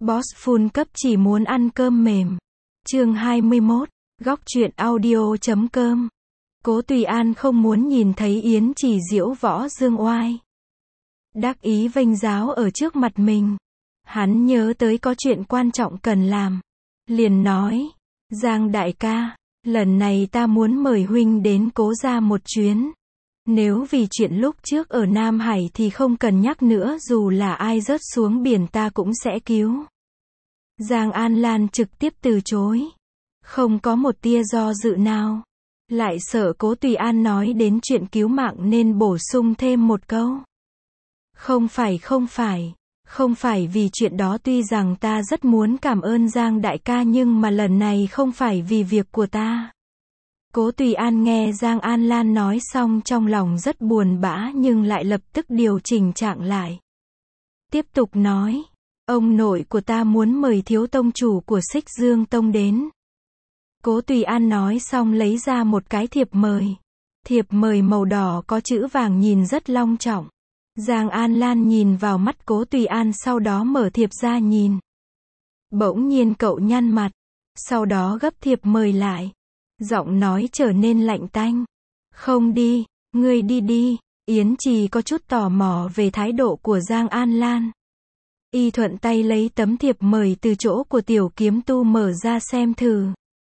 Boss Full Cấp chỉ muốn ăn cơm mềm. Chương 21, góc truyện audio.com. Cố Tùy An không muốn nhìn thấy Yến Chỉ diễu võ dương oai, đắc ý vênh giáo ở trước mặt mình. Hắn nhớ tới có chuyện quan trọng cần làm, liền nói, Giang đại ca, lần này ta muốn mời huynh đến Cố gia một chuyến. Nếu vì chuyện lúc trước ở Nam Hải thì không cần nhắc nữa, dù là ai rớt xuống biển ta cũng sẽ cứu. Giang An Lan trực tiếp từ chối, không có một tia do dự nào. Lại sợ Cố Tùy An nói đến chuyện cứu mạng nên bổ sung thêm một câu. Không phải vì chuyện đó, tuy rằng ta rất muốn cảm ơn Giang đại ca nhưng mà lần này không phải vì việc của ta. Cố Tùy An nghe Giang An Lan nói xong trong lòng rất buồn bã nhưng lại lập tức điều chỉnh trạng lại. Tiếp tục nói, ông nội của ta muốn mời thiếu tông chủ của Xích Dương Tông đến. Cố Tùy An nói xong lấy ra một cái thiệp mời. Thiệp mời màu đỏ có chữ vàng nhìn rất long trọng. Giang An Lan nhìn vào mắt Cố Tùy An sau đó mở thiệp ra nhìn. Bỗng nhiên cậu nhăn mặt, sau đó gấp thiệp mời lại. Giọng nói trở nên lạnh tanh. Không đi, ngươi đi đi. Yến Trì có chút tò mò về thái độ của Giang An Lan. Y thuận tay lấy tấm thiệp mời từ chỗ của Tiểu Kiếm Tu mở ra xem thử.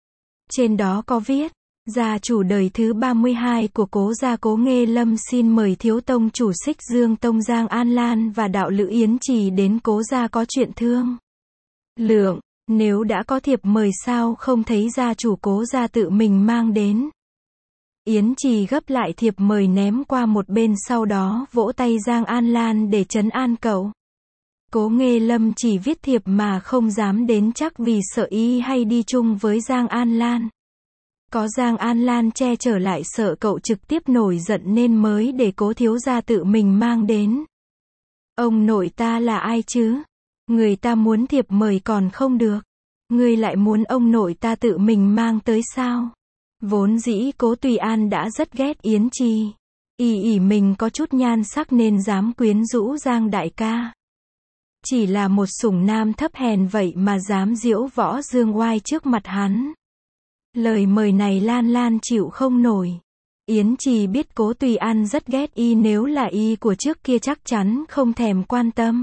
Trên đó có viết, gia chủ đời thứ 32 của Cố gia Cố Nghê Lâm xin mời thiếu tông chủ Xích Dương Tông Giang An Lan và đạo lữ Yến Trì đến Cố gia có chuyện thương lượng. Nếu đã có thiệp mời sao không thấy gia chủ Cố gia tự mình mang đến. Yến Trì gấp lại thiệp mời ném qua một bên, sau đó vỗ tay Giang An Lan để trấn an cậu. Cố Nghê Lâm chỉ viết thiệp mà không dám đến chắc vì sợ y hay đi chung với Giang An Lan. Có Giang An Lan che chở lại sợ cậu trực tiếp nổi giận nên mới để Cố thiếu gia tự mình mang đến. Ông nội ta là ai chứ? Người ta muốn thiệp mời còn không được. Ngươi lại muốn ông nội ta tự mình mang tới sao? Vốn dĩ Cố Tùy An đã rất ghét Yến Trì. Ỷ mình có chút nhan sắc nên dám quyến rũ Giang đại ca. Chỉ là một sủng nam thấp hèn vậy mà dám diễu võ dương oai trước mặt hắn. Lời mời này Lan chịu không nổi. Yến Trì biết Cố Tùy An rất ghét y, nếu là y của trước kia chắc chắn không thèm quan tâm.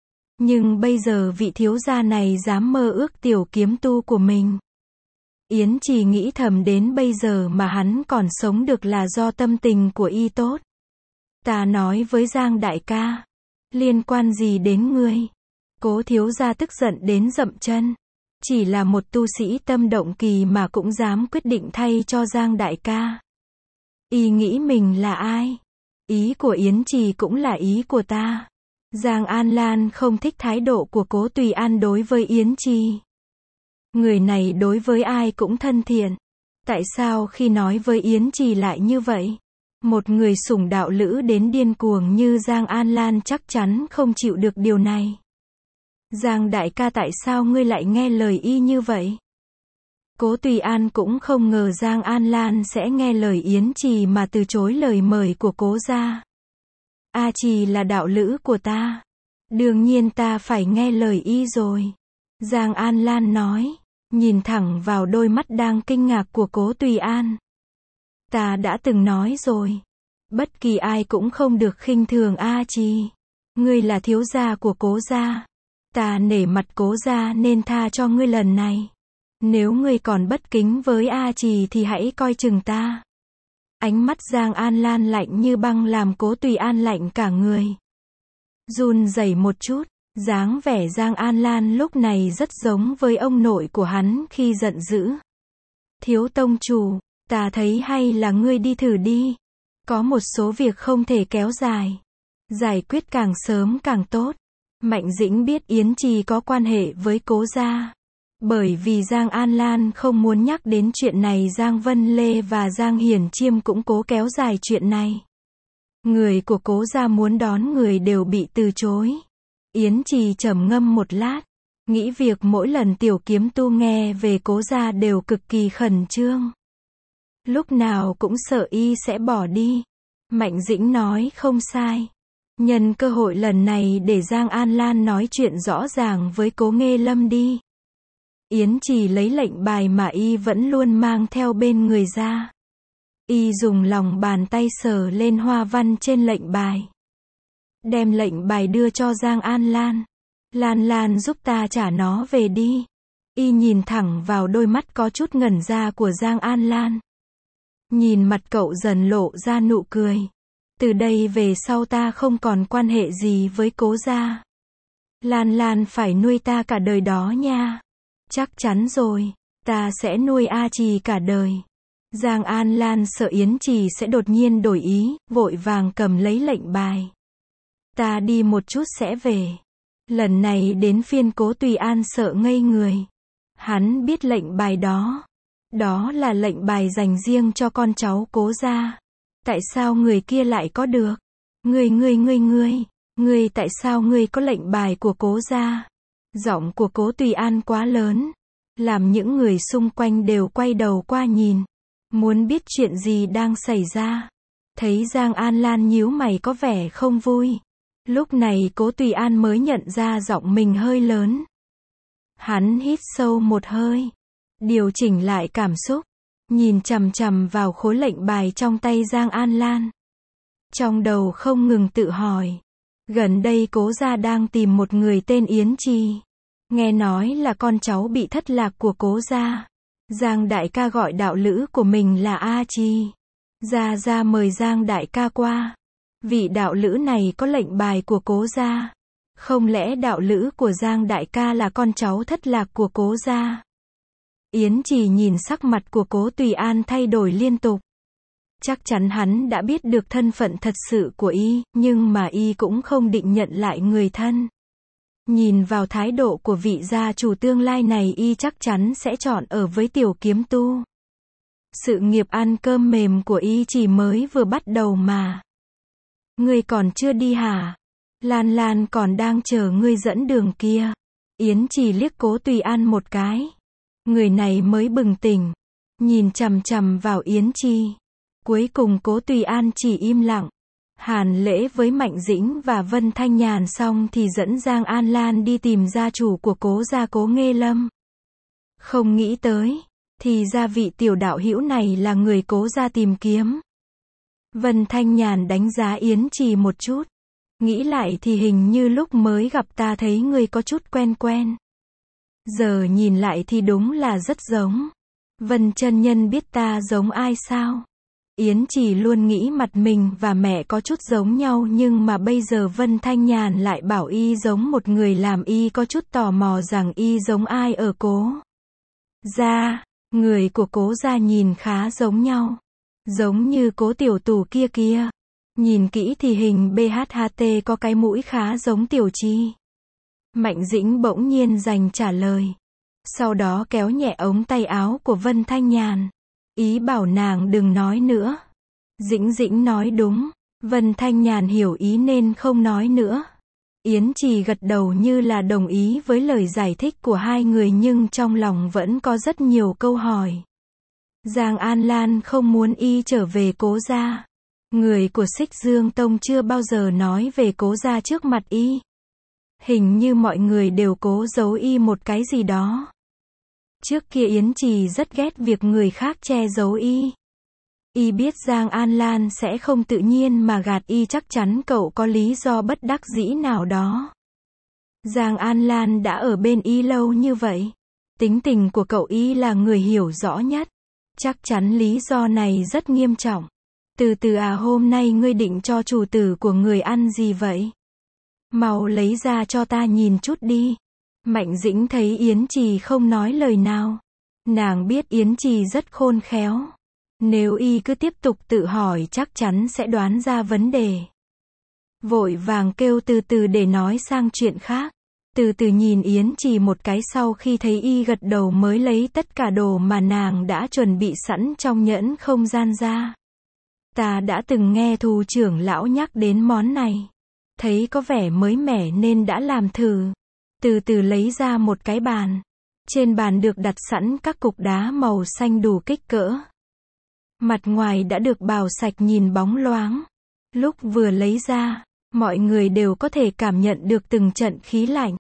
Nhưng bây giờ vị thiếu gia này dám mơ ước Tiểu Kiếm Tu của mình. Yến Trì nghĩ thầm, đến bây giờ mà hắn còn sống được là do tâm tình của y tốt. Ta nói với Giang đại ca, liên quan gì đến ngươi? Cố thiếu gia tức giận đến dậm chân. Chỉ là một tu sĩ tâm động kỳ mà cũng dám quyết định thay cho Giang đại ca. Y nghĩ mình là ai? Ý của Yến Trì cũng là ý của ta. Giang An Lan không thích thái độ của Cố Tùy An đối với Yến Trì. Người này đối với ai cũng thân thiện. Tại sao khi nói với Yến Trì lại như vậy? Một người sủng đạo lữ đến điên cuồng như Giang An Lan chắc chắn không chịu được điều này. Giang đại ca, tại sao ngươi lại nghe lời y như vậy? Cố Tùy An cũng không ngờ Giang An Lan sẽ nghe lời Yến Trì mà từ chối lời mời của Cố gia. A Trì là đạo lữ của ta. Đương nhiên ta phải nghe lời y rồi. Giang An Lan nói, nhìn thẳng vào đôi mắt đang kinh ngạc của Cố Tùy An. Ta đã từng nói rồi. Bất kỳ ai cũng không được khinh thường A Trì. Ngươi là thiếu gia của Cố gia. Ta nể mặt Cố gia nên tha cho ngươi lần này. Nếu ngươi còn bất kính với A Trì thì hãy coi chừng ta. Ánh mắt Giang An Lan lạnh như băng làm Cố Tùy An lạnh cả người. Run rẩy một chút, dáng vẻ Giang An Lan lúc này rất giống với ông nội của hắn khi giận dữ. Thiếu tông chủ, ta thấy hay là ngươi đi thử đi. Có một số việc không thể kéo dài. Giải quyết càng sớm càng tốt. Mạnh Dĩnh biết Yến Trì có quan hệ với Cố gia. Bởi vì Giang An Lan không muốn nhắc đến chuyện này, Giang Vân Lê và Giang Hiển Chiêm cũng cố kéo dài chuyện này. Người của Cố gia muốn đón người đều bị từ chối. Yến Trì trầm ngâm một lát, nghĩ việc mỗi lần Tiểu Kiếm Tu nghe về Cố gia đều cực kỳ khẩn trương. Lúc nào cũng sợ y sẽ bỏ đi. Mạnh Dĩnh nói không sai. Nhân cơ hội lần này để Giang An Lan nói chuyện rõ ràng với Cố Nghê Lâm đi. Yến Trì lấy lệnh bài mà y vẫn luôn mang theo bên người ra. Y dùng lòng bàn tay sờ lên hoa văn trên lệnh bài. Đem lệnh bài đưa cho Giang An Lan. Lan Lan giúp ta trả nó về đi. Y nhìn thẳng vào đôi mắt có chút ngẩn ra của Giang An Lan. Nhìn mặt cậu dần lộ ra nụ cười. Từ đây về sau ta không còn quan hệ gì với Cố gia. Lan Lan phải nuôi ta cả đời đó nha. Chắc chắn rồi, ta sẽ nuôi A Trì cả đời. Giang An Lan sợ Yến Trì sẽ đột nhiên đổi ý, vội vàng cầm lấy lệnh bài. Ta đi một chút sẽ về. Lần này đến phiên Cố Tùy An sợ ngây người. Hắn biết lệnh bài đó. Đó là lệnh bài dành riêng cho con cháu Cố gia. Tại sao người kia lại có được? Ngươi tại sao ngươi có lệnh bài của Cố gia? Giọng của Cố Tùy An quá lớn, làm những người xung quanh đều quay đầu qua nhìn, muốn biết chuyện gì đang xảy ra. Thấy Giang An Lan nhíu mày có vẻ không vui. Lúc này Cố Tùy An mới nhận ra giọng mình hơi lớn. Hắn hít sâu một hơi, điều chỉnh lại cảm xúc, nhìn chằm chằm vào khối lệnh bài trong tay Giang An Lan. Trong đầu không ngừng tự hỏi, gần đây Cố gia đang tìm một người tên Yến Trì. Nghe nói là con cháu bị thất lạc của Cố gia. Giang đại ca gọi đạo lữ của mình là A Trì. Gia mời Giang đại ca qua. Vị đạo lữ này có lệnh bài của Cố gia. Không lẽ đạo lữ của Giang đại ca là con cháu thất lạc của Cố gia? Yến Trì nhìn sắc mặt của Cố Tùy An thay đổi liên tục. Chắc chắn hắn đã biết được thân phận thật sự của y, nhưng mà y cũng không định nhận lại người thân. Nhìn vào thái độ của vị gia chủ tương lai này, y chắc chắn sẽ chọn ở với Tiểu Kiếm Tu. Sự nghiệp ăn cơm mềm của y chỉ mới vừa bắt đầu mà. Ngươi còn chưa đi hả? Lan Lan còn đang chờ ngươi dẫn đường kia. Yến Trì liếc Cố Tùy An một cái. Người này mới bừng tỉnh, nhìn chằm chằm vào Yến Trì. Cuối cùng Cố Tùy An chỉ im lặng. Hàn lễ với Mạnh Dĩnh và Vân Thanh Nhàn xong thì dẫn Giang An Lan đi tìm gia chủ của Cố gia Cố Nghê Lâm. Không nghĩ tới, thì ra vị tiểu đạo hữu này là người Cố gia tìm kiếm. Vân Thanh Nhàn đánh giá Yến Trì một chút. Nghĩ lại thì hình như lúc mới gặp ta thấy ngươi có chút quen quen. Giờ nhìn lại thì đúng là rất giống. Vân chân nhân biết ta giống ai sao? Yến Trì luôn nghĩ mặt mình và mẹ có chút giống nhau, nhưng mà bây giờ Vân Thanh Nhàn lại bảo y giống một người, làm y có chút tò mò rằng y giống ai ở Cố gia. Người của Cố gia nhìn khá giống nhau. Giống như Cố tiểu tù kia kia. Nhìn kỹ thì hình BHHT có cái mũi khá giống Tiểu Chi. Mạnh Dĩnh bỗng nhiên dành trả lời. Sau đó kéo nhẹ ống tay áo của Vân Thanh Nhàn. Ý bảo nàng đừng nói nữa. Dĩnh nói đúng. Vân Thanh Nhàn hiểu ý nên không nói nữa. Yến Trì gật đầu như là đồng ý với lời giải thích của hai người, nhưng trong lòng vẫn có rất nhiều câu hỏi. Giang An Lan không muốn y trở về Cố gia. Người của Xích Dương Tông chưa bao giờ nói về Cố gia trước mặt y. Hình như mọi người đều cố giấu y một cái gì đó. Trước kia Yến Trì rất ghét việc người khác che giấu y. Y biết Giang An Lan sẽ không tự nhiên mà gạt y, chắc chắn cậu có lý do bất đắc dĩ nào đó. Giang An Lan đã ở bên y lâu như vậy. Tính tình của cậu y là người hiểu rõ nhất. Chắc chắn lý do này rất nghiêm trọng. Từ từ hôm nay ngươi định cho chủ tử của người ăn gì vậy? Mau lấy ra cho ta nhìn chút đi. Mạnh Dĩnh thấy Yến Trì không nói lời nào. Nàng biết Yến Trì rất khôn khéo. Nếu y cứ tiếp tục tự hỏi chắc chắn sẽ đoán ra vấn đề. Vội vàng kêu từ từ để nói sang chuyện khác. Từ từ nhìn Yến Trì một cái, sau khi thấy y gật đầu mới lấy tất cả đồ mà nàng đã chuẩn bị sẵn trong nhẫn không gian ra. Ta đã từng nghe Thù trưởng lão nhắc đến món này. Thấy có vẻ mới mẻ nên đã làm thử. Từ từ lấy ra một cái bàn. Trên bàn được đặt sẵn các cục đá màu xanh đủ kích cỡ. Mặt ngoài đã được bào sạch nhìn bóng loáng. Lúc vừa lấy ra, Mọi người đều có thể cảm nhận được từng trận khí lạnh.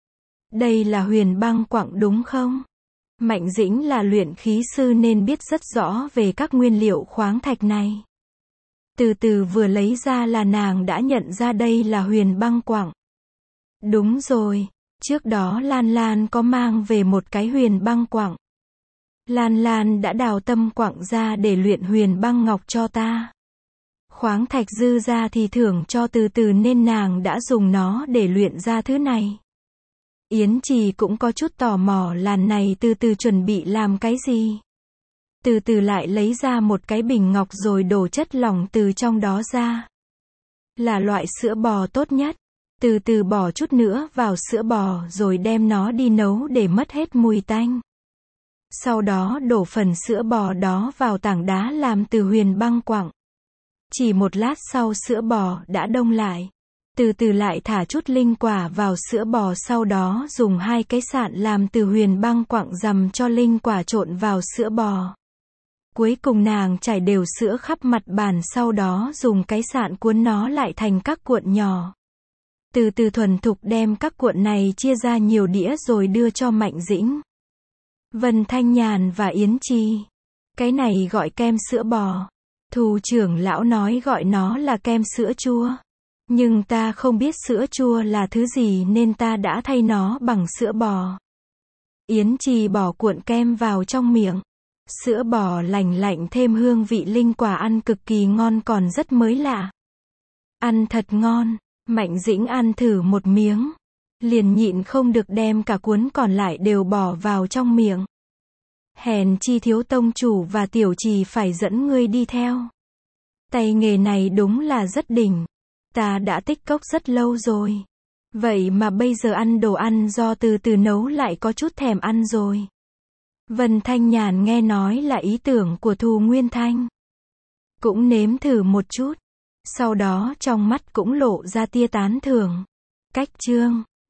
Đây là huyền băng quặng đúng không? Mạnh Dĩnh là luyện khí sư nên biết rất rõ về các nguyên liệu khoáng thạch này. Từ từ vừa lấy ra là nàng đã nhận ra đây là huyền băng quặng. Đúng rồi, trước đó Lan Lan có mang về một cái huyền băng quặng. Lan Lan đã đào tâm quặng ra để luyện huyền băng ngọc cho ta. Khoáng thạch dư ra thì thưởng cho Từ Từ nên nàng đã dùng nó để luyện ra thứ này. Yến Trì cũng có chút tò mò lần này Từ Từ chuẩn bị làm cái gì. Từ Từ lại lấy ra một cái bình ngọc rồi đổ chất lỏng từ trong đó ra. Là loại sữa bò tốt nhất. Từ Từ bỏ chút nữa vào sữa bò rồi đem nó đi nấu để mất hết mùi tanh. Sau đó đổ phần sữa bò đó vào tảng đá làm từ huyền băng quặng. Chỉ một lát sau sữa bò đã đông lại. Từ Từ lại thả chút linh quả vào sữa bò, sau đó dùng 2 cái sạn làm từ huyền băng quặng dằm cho linh quả trộn vào sữa bò. Cuối cùng nàng trải đều sữa khắp mặt bàn, sau đó dùng cái sạn cuốn nó lại thành các cuộn nhỏ. Từ Từ thuần thục đem các cuộn này chia ra nhiều đĩa rồi đưa cho Mạnh Dĩnh, Vân Thanh Nhàn và Yến Trì. Cái này gọi kem sữa bò. Thù trưởng lão nói gọi nó là kem sữa chua. Nhưng ta không biết sữa chua là thứ gì nên ta đã thay nó bằng sữa bò. Yến Trì bỏ cuộn kem vào trong miệng. Sữa bò lành lạnh thêm hương vị linh quả, ăn cực kỳ ngon còn rất mới lạ. Ăn thật ngon. Mạnh Dĩnh ăn thử một miếng. Liền nhịn không được đem cả cuốn còn lại đều bỏ vào trong miệng. Hèn chi Thiếu tông chủ và Tiểu Trì phải dẫn ngươi đi theo. Tay nghề này đúng là rất đỉnh. Ta đã tích cốc rất lâu rồi. Vậy mà bây giờ ăn đồ ăn do Từ Từ nấu lại có chút thèm ăn rồi. Vân Thanh Nhàn nghe nói là ý tưởng của Thù Nguyên Thanh. Cũng nếm thử một chút. Sau đó trong mắt cũng lộ ra tia tán thưởng. Cách chương